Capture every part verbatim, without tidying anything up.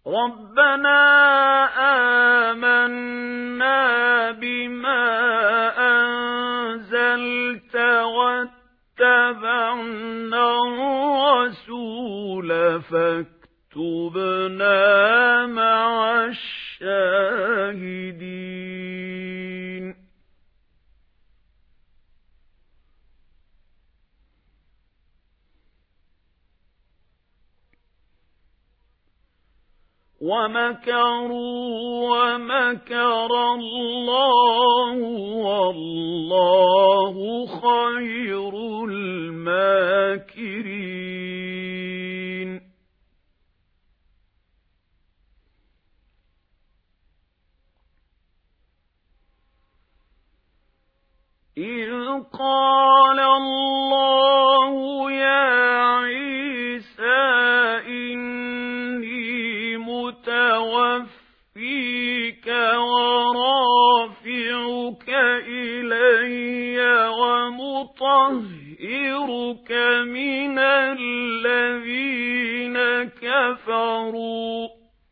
رَبَّنَا آمَنَّا بِمَا أَنزَلْتَ وَاتَّبَعْنَا الرَّسُولَ فَاكْتُبْنَا مَعَ الشَّاهِدِينَ وَمَكَرُوا وَمَكَرَ اللَّهُ وَاللَّهُ خَيْرُ الْمَاكِرِينَ إِذْ قَالَ اللَّهُ يَا عِيسَى إِنِّي مُتَوَفِّيكَ وَرَافِعُكَ إِلَيَّ وَمُطَهِّرُكَ مِنَ الَّذِينَ كَفَرُوا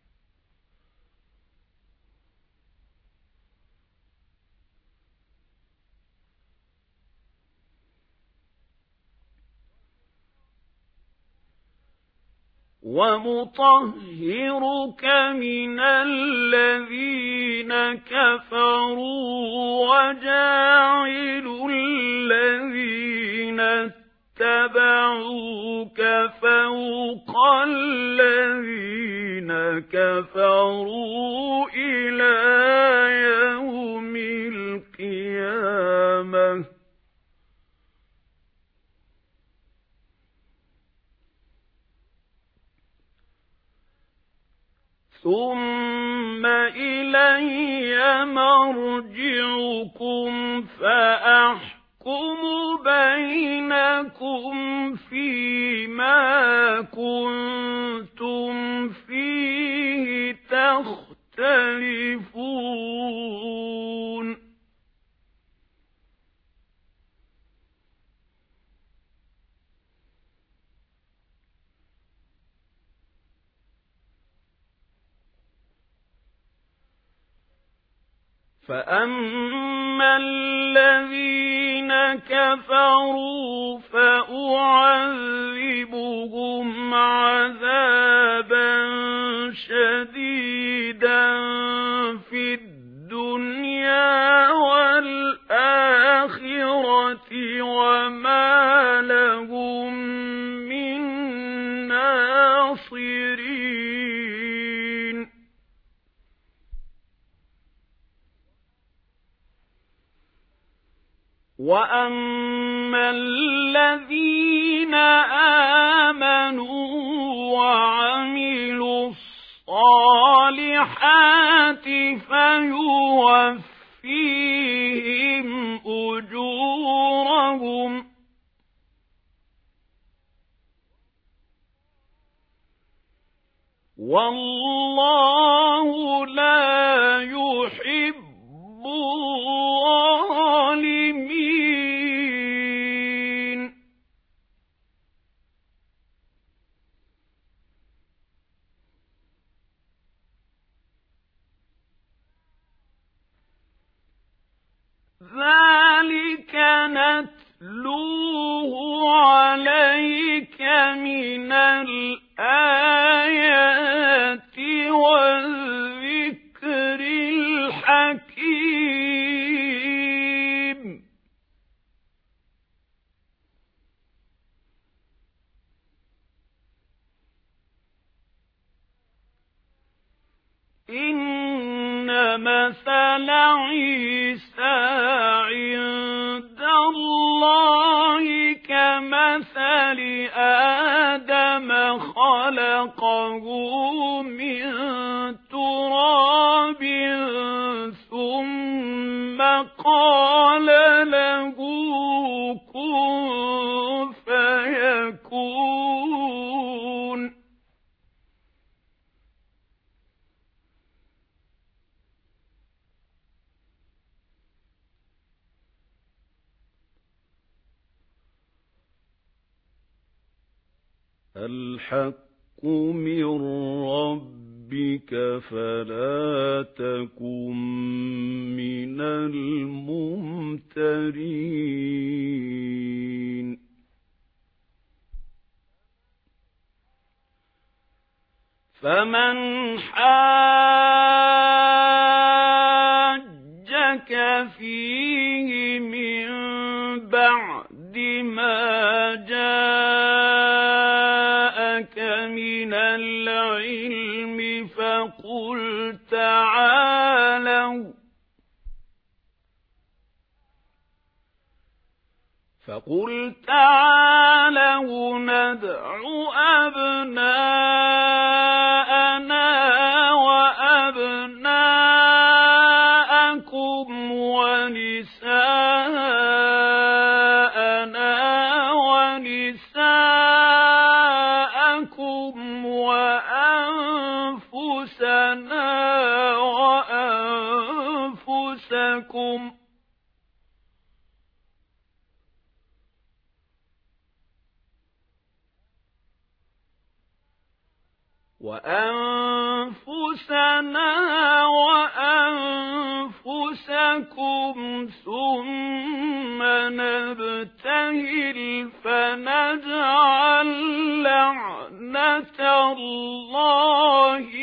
وَمُطَهِّرُكَ مِنَ الَّذِينَ كَفَرُوا وَجَاعِلُ الَّذِينَ اتَّبَعُوكَ فَوْقَ الَّذِينَ كَفَرُوا إِلَى يَوْمِ الْقِيَامَةِ ثُمَّ إِلَيَّ مَرْجِعُكُمْ فَأَحْكُمُ بَيْنَكُمْ فِيمَا كُنتُمْ فِيهِ تَخْتَلِفُونَ فَأَمَّا الَّذِينَ كَفَرُوا فَأُعَذِّبُهُمْ عَذَابًا شَدِيدًا فِي الدُّنْيَا وَالْآخِرَةِ وَمَا لَهُم مِّن نَّاصِرِينَ وَأَمَّا الَّذِينَ آمَنُوا وَعَمِلُوا الصَّالِحَاتِ فَيُوَفِّيهِمْ أُجُورَهُمْ وَاللَّهُ لَا يُحِبُّ الظَّالِمِينَ ذَلِكَ نَتْلُوهُ عَلَيْكَ مِنَ الْآيَاتِ وَالذِّكْرِ الْحَكِيمِ إِنَّ مَثَلَ عِيسَى عِندَ اللَّهِ كَمَثَلِ آدَمَ خَلَقَهُ مِن تُرَابٍ ثُمَّ قَالَ لَهُ كُن فَيَكُونُ الْحَقُّ مِنْ رَبِّكَ ربك فلا تكن من الممترين فمن حاجك فيه من بعد ما جاءك من العلم فقل تعالوا فقل تعالوا ندع أبناءنا وأبناءكم ونساءنا ونساءكم وأنفسنا وأنفسكم وأنفسنا وأنفسكم ثم نبتهل فنجعل لعنة الله